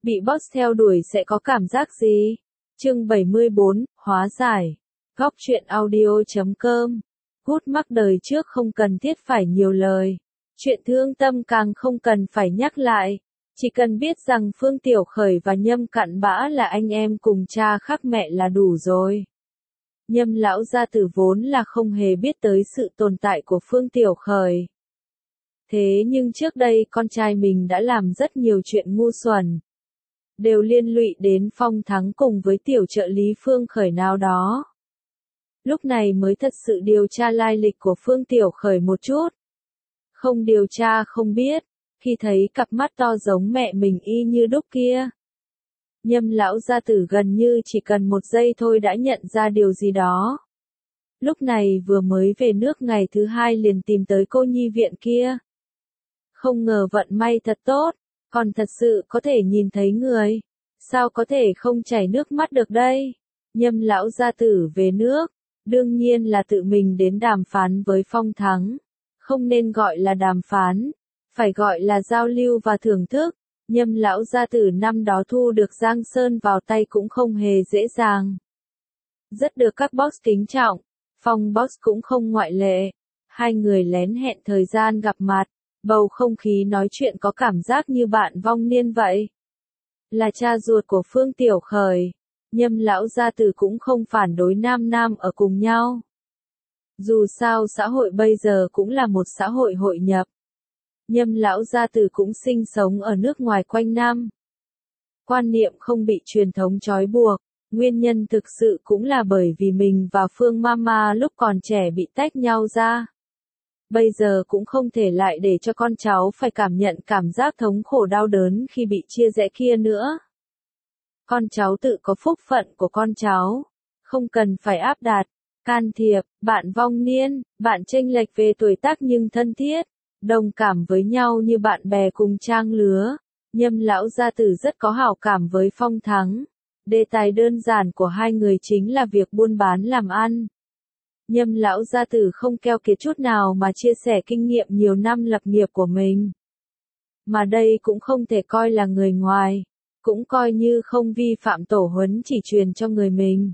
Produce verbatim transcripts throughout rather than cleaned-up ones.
Bị boss theo đuổi sẽ có cảm giác gì? Chương bảy mươi bốn, hóa giải. Góc truyện audio chấm com. Gút mắc đời trước không cần thiết phải nhiều lời. Chuyện thương tâm càng không cần phải nhắc lại. Chỉ cần biết rằng Phương Tiểu Khởi và Nhâm Cặn Bã là anh em cùng cha khác mẹ là đủ rồi. Nhâm lão gia tử vốn là không hề biết tới sự tồn tại của Phương Tiểu Khởi. Thế nhưng trước đây con trai mình đã làm rất nhiều chuyện ngu xuẩn. Đều liên lụy đến Phong Thắng cùng với tiểu trợ lý Phương Khởi nào đó. Lúc này mới thật sự điều tra lai lịch của Phương Tiểu Khởi một chút. Không điều tra không biết, khi thấy cặp mắt to giống mẹ mình y như đúc kia. Nhâm lão gia tử gần như chỉ cần một giây thôi đã nhận ra điều gì đó. Lúc này vừa mới về nước ngày thứ hai liền tìm tới cô nhi viện kia. Không ngờ vận may thật tốt, còn thật sự có thể nhìn thấy người. Sao có thể không chảy nước mắt được đây? Nhâm lão gia tử về nước, đương nhiên là tự mình đến đàm phán với Phong Thắng. Không nên gọi là đàm phán, phải gọi là giao lưu và thưởng thức. Nhâm lão gia tử năm đó thu được Giang Sơn vào tay cũng không hề dễ dàng. Rất được các boss kính trọng, Phong boss cũng không ngoại lệ. Hai người lén hẹn thời gian gặp mặt, bầu không khí nói chuyện có cảm giác như bạn vong niên vậy. Là cha ruột của Phương Tiểu Khởi, Nhâm lão gia tử cũng không phản đối nam nam ở cùng nhau. Dù sao xã hội bây giờ cũng là một xã hội hội nhập. Nhâm lão gia tử cũng sinh sống ở nước ngoài quanh năm. Quan niệm không bị truyền thống trói buộc, nguyên nhân thực sự cũng là bởi vì mình và Phương Mama lúc còn trẻ bị tách nhau ra. Bây giờ cũng không thể lại để cho con cháu phải cảm nhận cảm giác thống khổ đau đớn khi bị chia rẽ kia nữa. Con cháu tự có phúc phận của con cháu, không cần phải áp đặt, can thiệp, bạn vong niên, bạn chênh lệch về tuổi tác nhưng thân thiết, đồng cảm với nhau như bạn bè cùng trang lứa. Nhâm lão gia tử rất có hảo cảm với Phong Thắng. Đề tài đơn giản của hai người chính là việc buôn bán làm ăn. Nhâm lão gia tử không keo kiệt chút nào mà chia sẻ kinh nghiệm nhiều năm lập nghiệp của mình. Mà đây cũng không thể coi là người ngoài, cũng coi như không vi phạm tổ huấn chỉ truyền cho người mình.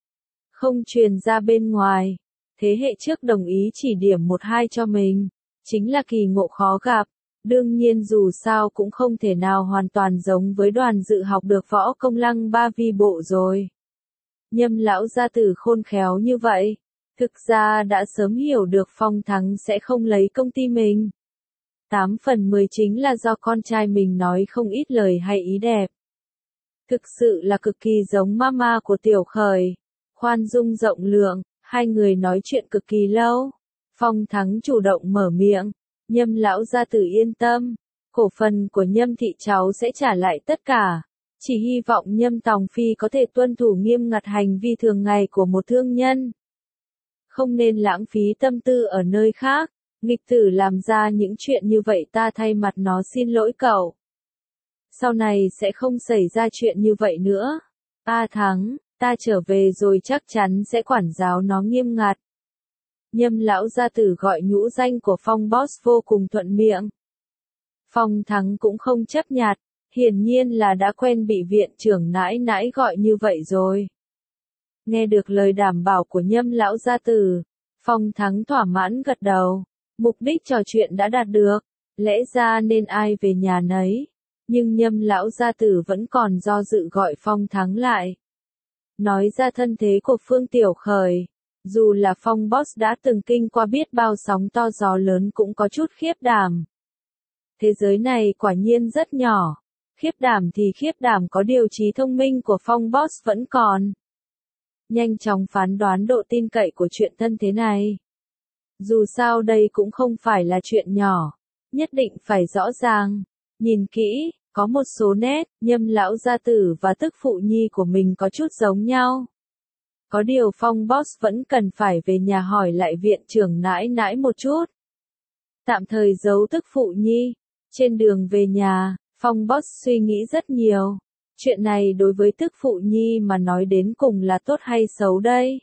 Không truyền ra bên ngoài, thế hệ trước đồng ý chỉ điểm một hai cho mình, chính là kỳ ngộ khó gặp. Đương nhiên dù sao cũng không thể nào hoàn toàn giống với Đoàn Dự học được võ công lăng ba vi bộ rồi. Nhâm lão gia tử khôn khéo như vậy, thực ra đã sớm hiểu được Phong Thắng sẽ không lấy công ty mình. Tám phần mười chính là do con trai mình nói không ít lời hay ý đẹp. Thực sự là cực kỳ giống mama của Tiểu Khởi, khoan dung rộng lượng, hai người nói chuyện cực kỳ lâu. Phong Thắng chủ động mở miệng, Nhâm lão gia tử yên tâm, cổ phần của Nhâm thị cháu sẽ trả lại tất cả. Chỉ hy vọng Nhâm Tòng Phi có thể tuân thủ nghiêm ngặt hành vi thường ngày của một thương nhân. Không nên lãng phí tâm tư ở nơi khác, nghịch tử làm ra những chuyện như vậy ta thay mặt nó xin lỗi cậu. Sau này sẽ không xảy ra chuyện như vậy nữa. A Thắng, ta trở về rồi chắc chắn sẽ quản giáo nó nghiêm ngặt. Nhâm lão gia tử gọi nhũ danh của Phong boss vô cùng thuận miệng. Phong Thắng cũng không chấp nhặt, hiển nhiên là đã quen bị viện trưởng nãi nãi gọi như vậy rồi. Nghe được lời đảm bảo của Nhâm lão gia tử, Phong Thắng thỏa mãn gật đầu, mục đích trò chuyện đã đạt được, lẽ ra nên ai về nhà nấy, nhưng Nhâm lão gia tử vẫn còn do dự gọi Phong Thắng lại. Nói ra thân thế của Phương Tiểu Khởi, dù là Phong boss đã từng kinh qua biết bao sóng to gió lớn cũng có chút khiếp đảm. Thế giới này quả nhiên rất nhỏ, khiếp đảm thì khiếp đảm có điều trí thông minh của Phong boss vẫn còn. Nhanh chóng phán đoán độ tin cậy của chuyện thân thế này. Dù sao đây cũng không phải là chuyện nhỏ, nhất định phải rõ ràng. Nhìn kỹ, có một số nét, Nhâm lão gia tử và tức phụ nhi của mình có chút giống nhau. Có điều Phong boss vẫn cần phải về nhà hỏi lại viện trưởng nãi nãi một chút. Tạm thời giấu tức phụ nhi. Trên đường về nhà, Phong boss suy nghĩ rất nhiều. Chuyện này đối với tức phụ nhi mà nói đến cùng là tốt hay xấu đây?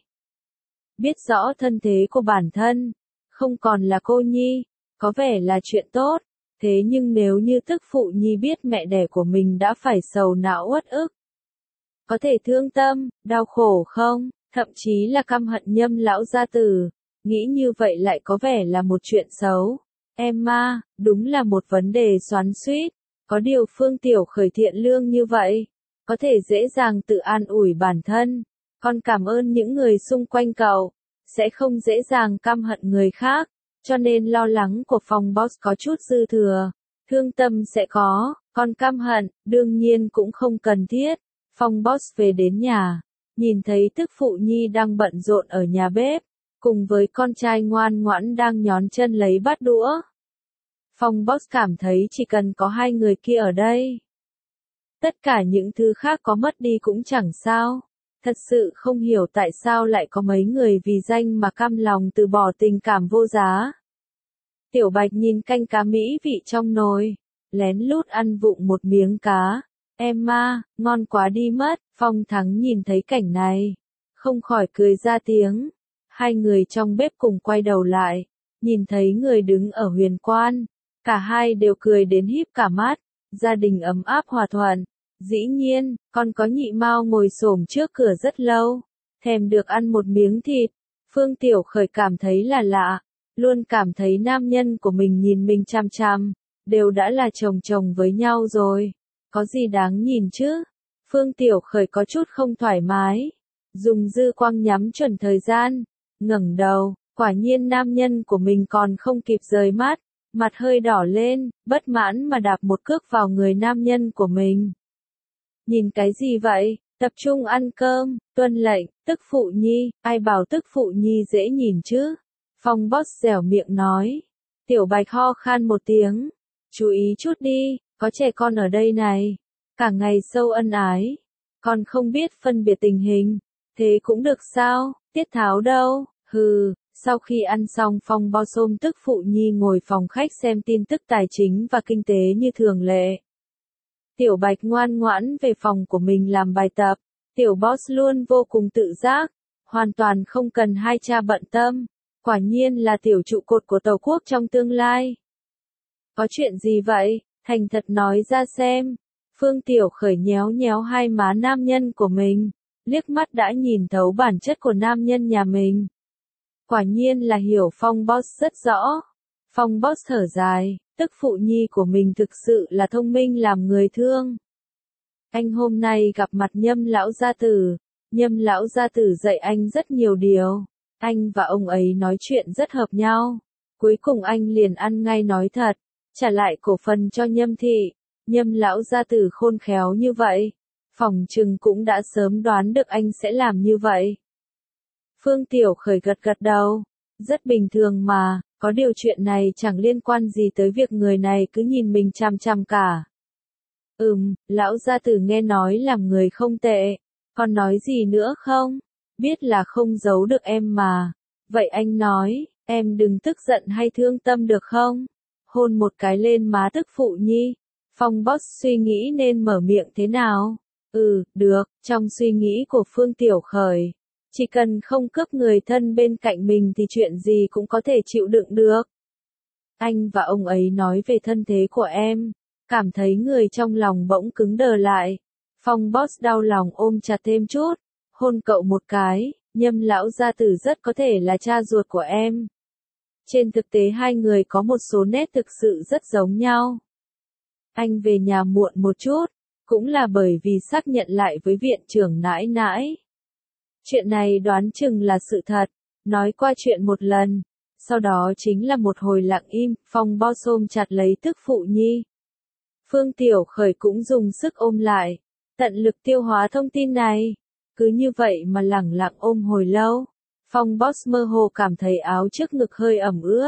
Biết rõ thân thế của bản thân, không còn là cô nhi, có vẻ là chuyện tốt. Thế nhưng nếu như tức phụ nhi biết mẹ đẻ của mình đã phải sầu não uất ức, có thể thương tâm, đau khổ không, thậm chí là căm hận Nhâm lão gia tử, nghĩ như vậy lại có vẻ là một chuyện xấu. Emma, đúng là một vấn đề xoắn xuýt, có điều Phương Tiểu Khởi thiện lương như vậy, có thể dễ dàng tự an ủi bản thân, con cảm ơn những người xung quanh cậu, sẽ không dễ dàng căm hận người khác, cho nên lo lắng của phòng boss có chút dư thừa, thương tâm sẽ có, con căm hận, đương nhiên cũng không cần thiết. Phong boss về đến nhà, nhìn thấy tức phụ nhi đang bận rộn ở nhà bếp, cùng với con trai ngoan ngoãn đang nhón chân lấy bát đũa. Phong boss cảm thấy chỉ cần có hai người kia ở đây, tất cả những thứ khác có mất đi cũng chẳng sao. Thật sự không hiểu tại sao lại có mấy người vì danh mà cam lòng từ bỏ tình cảm vô giá. Tiểu Bạch nhìn canh cá mỹ vị trong nồi, lén lút ăn vụng một miếng cá. Emma, ngon quá đi mất. Phong Thắng nhìn thấy cảnh này, không khỏi cười ra tiếng. Hai người trong bếp cùng quay đầu lại, nhìn thấy người đứng ở huyền quan, cả hai đều cười đến híp cả mắt, gia đình ấm áp hòa thuận. Dĩ nhiên, con có nhị mao ngồi xổm trước cửa rất lâu, thèm được ăn một miếng thịt. Phương Tiểu Khởi cảm thấy là lạ, luôn cảm thấy nam nhân của mình nhìn mình chằm chằm, đều đã là chồng chồng với nhau rồi, có gì đáng nhìn chứ? Phương Tiểu Khởi có chút không thoải mái, dùng dư quang nhắm chuẩn thời gian, ngẩng đầu, quả nhiên nam nhân của mình còn không kịp rời mắt, mặt hơi đỏ lên, bất mãn mà đạp một cước vào người nam nhân của mình. Nhìn cái gì vậy? Tập trung ăn cơm, tuân lệnh, tức phụ nhi, ai bảo tức phụ nhi dễ nhìn chứ? Phong boss dẻo miệng nói. Tiểu Bạch ho khan một tiếng. Chú ý chút đi, có trẻ con ở đây này. Cả ngày sâu ân ái. Còn không biết phân biệt tình hình. Thế cũng được sao? Tiết Tháo đâu? Hừ. Sau khi ăn xong Phong boss ôm tức phụ nhi ngồi phòng khách xem tin tức tài chính và kinh tế như thường lệ. Tiểu Bạch ngoan ngoãn về phòng của mình làm bài tập, tiểu boss luôn vô cùng tự giác, hoàn toàn không cần hai cha bận tâm, quả nhiên là tiểu trụ cột của Tàu Quốc trong tương lai. Có chuyện gì vậy? Thành thật nói ra xem. Phương Tiểu Khởi nhéo nhéo hai má nam nhân của mình, liếc mắt đã nhìn thấu bản chất của nam nhân nhà mình. Quả nhiên là hiểu Phong boss rất rõ. Phong boss thở dài. Tức phụ nhi của mình thực sự là thông minh làm người thương. Anh hôm nay gặp mặt Nhâm lão gia tử, Nhâm lão gia tử dạy anh rất nhiều điều. Anh và ông ấy nói chuyện rất hợp nhau. Cuối cùng anh liền ăn ngay nói thật, trả lại cổ phần cho Nhâm thị. Nhâm lão gia tử khôn khéo như vậy, phỏng chừng cũng đã sớm đoán được anh sẽ làm như vậy. Phương Tiểu Khởi gật gật đầu, rất bình thường mà. Có điều chuyện này chẳng liên quan gì tới việc người này cứ nhìn mình chằm chằm cả. Ừm, lão gia tử nghe nói làm người không tệ. Còn nói gì nữa không? Biết là không giấu được em mà. Vậy anh nói, em đừng tức giận hay thương tâm được không? Hôn một cái lên má tức phụ nhi. Phong boss suy nghĩ nên mở miệng thế nào? Ừ, được, trong suy nghĩ của Phương Tiểu Khởi. Chỉ cần không cướp người thân bên cạnh mình thì chuyện gì cũng có thể chịu đựng được. Anh và ông ấy nói về thân thế của em, cảm thấy người trong lòng bỗng cứng đờ lại. Phong boss đau lòng ôm chặt thêm chút, hôn cậu một cái, Nhâm lão gia tử rất có thể là cha ruột của em. Trên thực tế hai người có một số nét thực sự rất giống nhau. Anh về nhà muộn một chút, cũng là bởi vì xác nhận lại với viện trưởng nãi nãi. Chuyện này đoán chừng là sự thật, nói qua chuyện một lần, sau đó chính là một hồi lặng im, Phong boss ôm chặt lấy tức phụ nhi. Phương Tiểu Khởi cũng dùng sức ôm lại, tận lực tiêu hóa thông tin này, cứ như vậy mà lẳng lặng ôm hồi lâu. Phong boss mơ hồ cảm thấy áo trước ngực hơi ẩm ướt.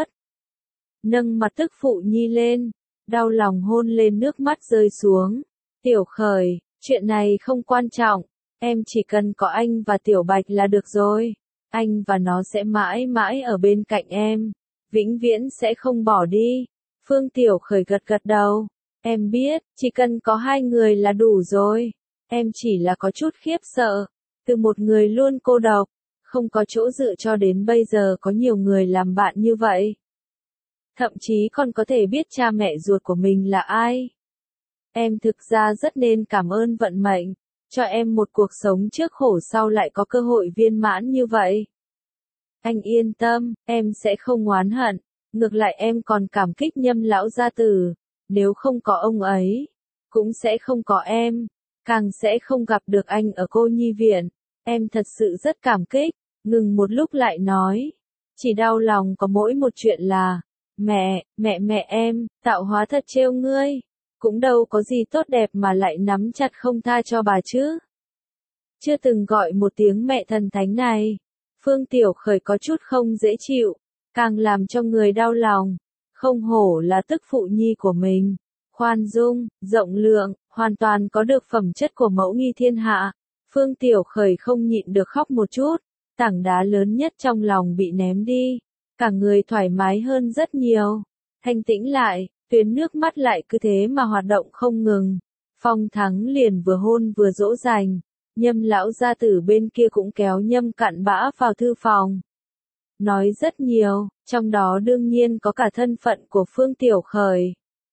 Nâng mặt tức phụ nhi lên, đau lòng hôn lên nước mắt rơi xuống. Tiểu Khởi, chuyện này không quan trọng. Em chỉ cần có anh và Tiểu Bạch là được rồi. Anh và nó sẽ mãi mãi ở bên cạnh em. Vĩnh viễn sẽ không bỏ đi. Phương Tiểu Khởi gật gật đầu. Em biết, chỉ cần có hai người là đủ rồi. Em chỉ là có chút khiếp sợ. Từ một người luôn cô độc, không có chỗ dựa cho đến bây giờ có nhiều người làm bạn như vậy. thậm chí còn có thể biết cha mẹ ruột của mình là ai. Em thực ra rất nên cảm ơn vận mệnh, cho em một cuộc sống trước khổ sau lại có cơ hội viên mãn như vậy. Anh yên tâm, em sẽ không oán hận, ngược lại em còn cảm kích Nhâm lão gia tử, nếu không có ông ấy, cũng sẽ không có em, càng sẽ không gặp được anh ở cô nhi viện, em thật sự rất cảm kích, ngừng một lúc lại nói, chỉ đau lòng có mỗi một chuyện là, mẹ, mẹ mẹ em, tạo hóa thật trêu ngươi, cũng đâu có gì tốt đẹp mà lại nắm chặt không tha cho bà chứ. Chưa từng gọi một tiếng mẹ thần thánh này, Phương Tiểu Khởi có chút không dễ chịu, càng làm cho người đau lòng, không hổ là tức phụ nhi của mình, khoan dung, rộng lượng, hoàn toàn có được phẩm chất của mẫu nghi thiên hạ. Phương Tiểu Khởi không nhịn được khóc một chút, tảng đá lớn nhất trong lòng bị ném đi, cả người thoải mái hơn rất nhiều, thanh tĩnh lại, tuyến nước mắt lại cứ thế mà hoạt động không ngừng. Phong Thắng liền vừa hôn vừa dỗ dành, Nhâm lão gia tử bên kia cũng kéo Nhâm Cặn Bã vào thư phòng. Nói rất nhiều, trong đó đương nhiên có cả thân phận của Phương Tiểu Khởi.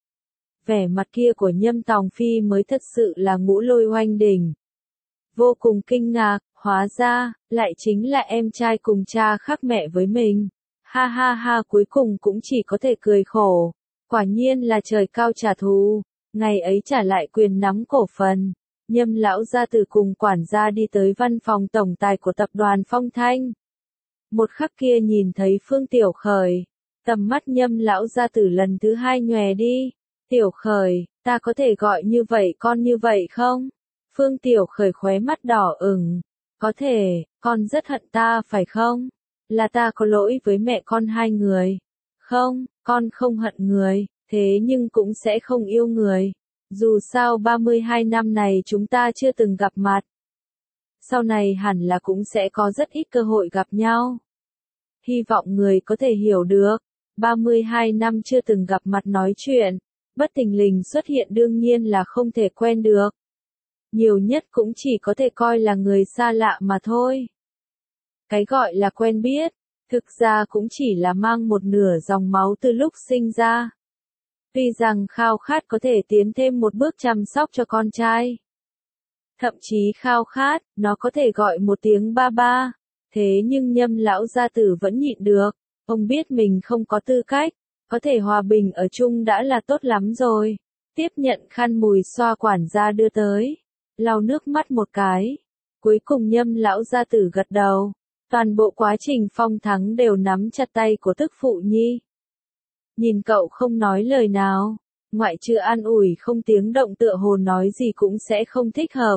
Vẻ mặt kia của Nhâm Tòng Phi mới thật sự là ngũ lôi oanh đỉnh. Vô cùng kinh ngạc, hóa ra, lại chính là em trai cùng cha khác mẹ với mình. Ha ha ha, cuối cùng cũng chỉ có thể cười khổ. Quả nhiên là trời cao trả thù, ngày ấy trả lại quyền nắm cổ phần. Nhâm lão gia tử cùng quản gia đi tới văn phòng tổng tài của tập đoàn Phong Thanh. Một khắc kia nhìn thấy Phương Tiểu Khởi, tầm mắt Nhâm lão gia tử lần thứ hai nhòe đi. Tiểu Khởi, ta có thể gọi như vậy con như vậy không? Phương Tiểu Khởi khóe mắt đỏ ửng. Có thể, con rất hận ta phải không? Là ta có lỗi với mẹ con hai người. Không, con không hận người, thế nhưng cũng sẽ không yêu người. Dù sao ba mươi hai năm này chúng ta chưa từng gặp mặt. Sau này hẳn là cũng sẽ có rất ít cơ hội gặp nhau. Hy vọng người có thể hiểu được. ba mươi hai năm chưa từng gặp mặt nói chuyện. Bất thình lình xuất hiện đương nhiên là không thể quen được. Nhiều nhất cũng chỉ có thể coi là người xa lạ mà thôi. Cái gọi là quen biết, thực ra cũng chỉ là mang một nửa dòng máu từ lúc sinh ra. Tuy rằng khao khát có thể tiến thêm một bước chăm sóc cho con trai. Thậm chí khao khát, nó có thể gọi một tiếng ba ba. Thế nhưng Nhâm lão gia tử vẫn nhịn được. Ông biết mình không có tư cách. Có thể hòa bình ở chung đã là tốt lắm rồi. Tiếp nhận khăn mùi xoa quản gia đưa tới. Lau nước mắt một cái. Cuối cùng Nhâm lão gia tử gật đầu. Toàn bộ quá trình Phong Thắng đều nắm chặt tay của tức phụ nhi. Nhìn cậu không nói lời nào, ngoại trừ an ủi không tiếng động tựa hồ nói gì cũng sẽ không thích hợp.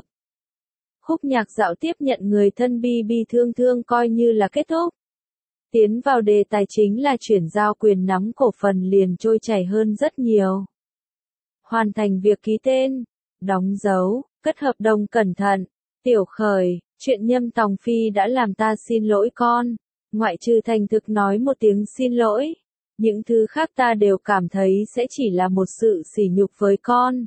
Khúc nhạc dạo tiếp nhận người thân bi bi thương thương coi như là kết thúc. Tiến vào đề tài chính là chuyển giao quyền nắm cổ phần liền trôi chảy hơn rất nhiều. Hoàn thành việc ký tên, đóng dấu, cất hợp đồng cẩn thận. Tiểu Khởi, chuyện Nhâm Tòng Phi đã làm ta xin lỗi con. Ngoại trừ thành thực nói một tiếng xin lỗi. Những thứ khác ta đều cảm thấy sẽ chỉ là một sự sỉ nhục với con.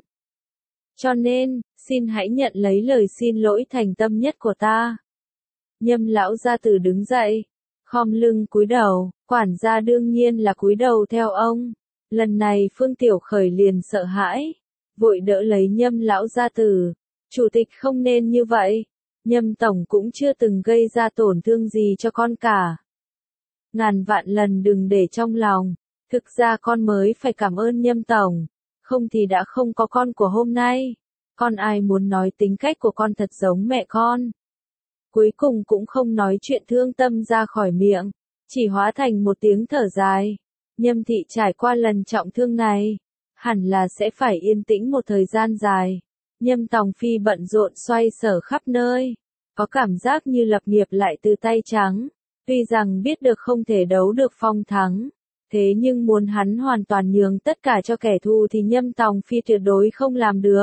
Cho nên, xin hãy nhận lấy lời xin lỗi thành tâm nhất của ta. Nhâm lão gia tử đứng dậy, khom lưng cúi đầu, quản gia đương nhiên là cúi đầu theo ông. Lần này Phương Tiểu Khởi liền sợ hãi, vội đỡ lấy Nhâm lão gia tử. Chủ tịch không nên như vậy, Nhâm tổng cũng chưa từng gây ra tổn thương gì cho con cả. Ngàn vạn lần đừng để trong lòng, thực ra con mới phải cảm ơn Nhâm tổng, không thì đã không có con của hôm nay. Con ai muốn nói tính cách của con thật giống mẹ con. Cuối cùng cũng không nói chuyện thương tâm ra khỏi miệng, chỉ hóa thành một tiếng thở dài. Nhâm thị trải qua lần trọng thương này, hẳn là sẽ phải yên tĩnh một thời gian dài. Nhâm Tòng Phi bận rộn xoay sở khắp nơi, có cảm giác như lập nghiệp lại từ tay trắng. Tuy rằng biết được không thể đấu được Phong Thắng, thế nhưng muốn hắn hoàn toàn nhường tất cả cho kẻ thù thì Nhâm Tòng Phi tuyệt đối không làm được.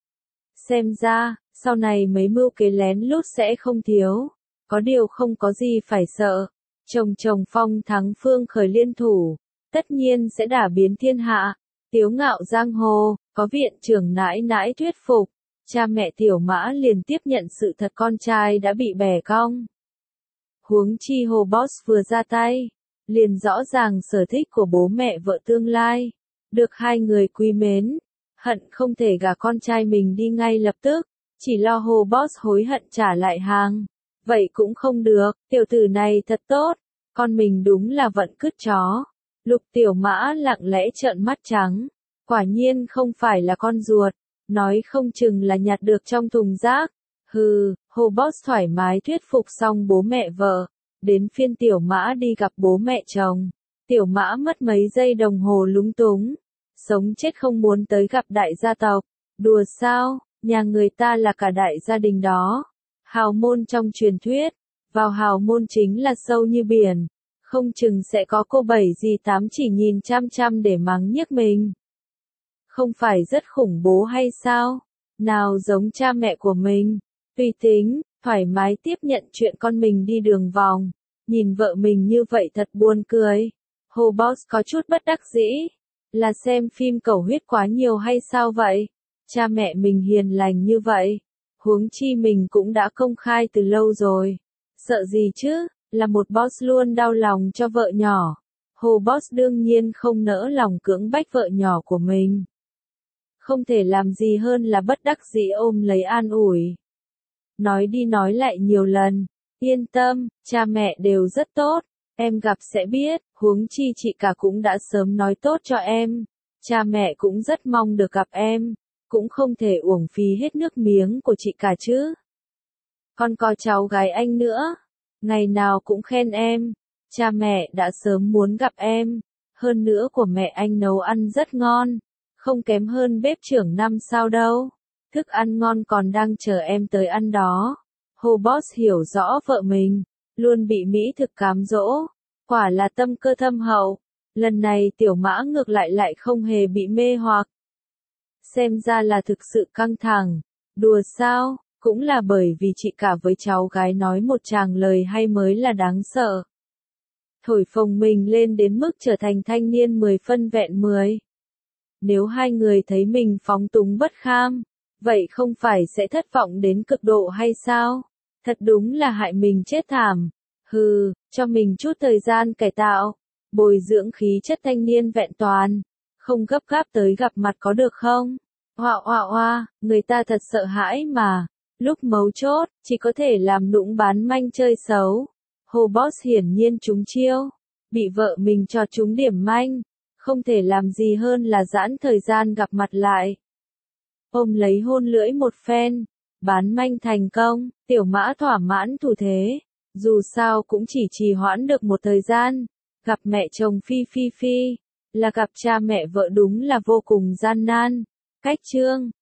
Xem ra, sau này mấy mưu kế lén lút sẽ không thiếu, có điều không có gì phải sợ. Chồng chồng Phong Thắng Phương Khởi liên thủ, tất nhiên sẽ đả biến thiên hạ. Tiếu ngạo giang hồ, có viện trưởng nãi nãi thuyết phục, cha mẹ Tiểu Mã liền tiếp nhận sự thật con trai đã bị bẻ cong. Huống chi Hồ Boss vừa ra tay, liền rõ ràng sở thích của bố mẹ vợ tương lai. Được hai người quý mến, hận không thể gả con trai mình đi ngay lập tức, chỉ lo hồ boss hối hận trả lại hàng. Vậy cũng không được, tiểu tử này thật tốt, con mình đúng là vận cứt chó. Lục Tiểu Mã lặng lẽ trợn mắt trắng, quả nhiên không phải là con ruột, nói không chừng là nhặt được trong thùng rác. Hừ, hồ boss thoải mái thuyết phục xong bố mẹ vợ, đến phiên Tiểu Mã đi gặp bố mẹ chồng. Tiểu Mã mất mấy giây đồng hồ lúng túng, sống chết không muốn tới gặp đại gia tộc. Đùa sao, nhà người ta là cả đại gia đình đó. Hào môn trong truyền thuyết, vào hào môn chính là sâu như biển, không chừng sẽ có cô bảy gì tám chỉ nhìn chăm chăm để mắng nhiếc mình. Không phải rất khủng bố hay sao? Nào giống cha mẹ của mình, tùy tính, thoải mái tiếp nhận chuyện con mình đi đường vòng, nhìn vợ mình như vậy thật buồn cười. Hồ Boss có chút bất đắc dĩ, là xem phim cầu huyết quá nhiều hay sao vậy? Cha mẹ mình hiền lành như vậy, huống chi mình cũng đã công khai từ lâu rồi. Sợ gì chứ, là một boss luôn đau lòng cho vợ nhỏ. Hồ Boss đương nhiên không nỡ lòng cưỡng bách vợ nhỏ của mình. Không thể làm gì hơn là bất đắc dĩ ôm lấy an ủi. Nói đi nói lại nhiều lần, yên tâm, cha mẹ đều rất tốt, em gặp sẽ biết, huống chi chị cả cũng đã sớm nói tốt cho em. Cha mẹ cũng rất mong được gặp em, cũng không thể uổng phí hết nước miếng của chị cả chứ. Còn có cháu gái anh nữa, ngày nào cũng khen em, cha mẹ đã sớm muốn gặp em, hơn nữa của mẹ anh nấu ăn rất ngon, không kém hơn bếp trưởng năm sao đâu, thức ăn ngon còn đang chờ em tới ăn đó. Hồ Boss hiểu rõ vợ mình, luôn bị mỹ thực cám dỗ, quả là tâm cơ thâm hậu, lần này Tiểu Mã ngược lại lại không hề bị mê hoặc. Xem ra là thực sự căng thẳng, đùa sao, cũng là bởi vì chị cả với cháu gái nói một tràng lời hay mới là đáng sợ. Thổi phồng mình lên đến mức trở thành thanh niên mười phân vẹn mười. Nếu hai người thấy mình phóng túng bất kham, vậy không phải sẽ thất vọng đến cực độ hay sao? Thật đúng là hại mình chết thảm. Hừ, cho mình chút thời gian cải tạo, bồi dưỡng khí chất thanh niên vẹn toàn, không gấp gáp tới gặp mặt có được không? Oa oa oa, người ta thật sợ hãi mà. Lúc mấu chốt, chỉ có thể làm nũng bán manh chơi xấu. Hồ Boss hiển nhiên trúng chiêu, bị vợ mình cho trúng điểm manh, không thể làm gì hơn là giãn thời gian gặp mặt lại. Ôm lấy hôn lưỡi một phen, bán manh thành công, Tiểu Mã thỏa mãn thủ thế, dù sao cũng chỉ trì hoãn được một thời gian, gặp mẹ chồng Phi Phi Phi, là gặp cha mẹ vợ đúng là vô cùng gian nan. Cách chương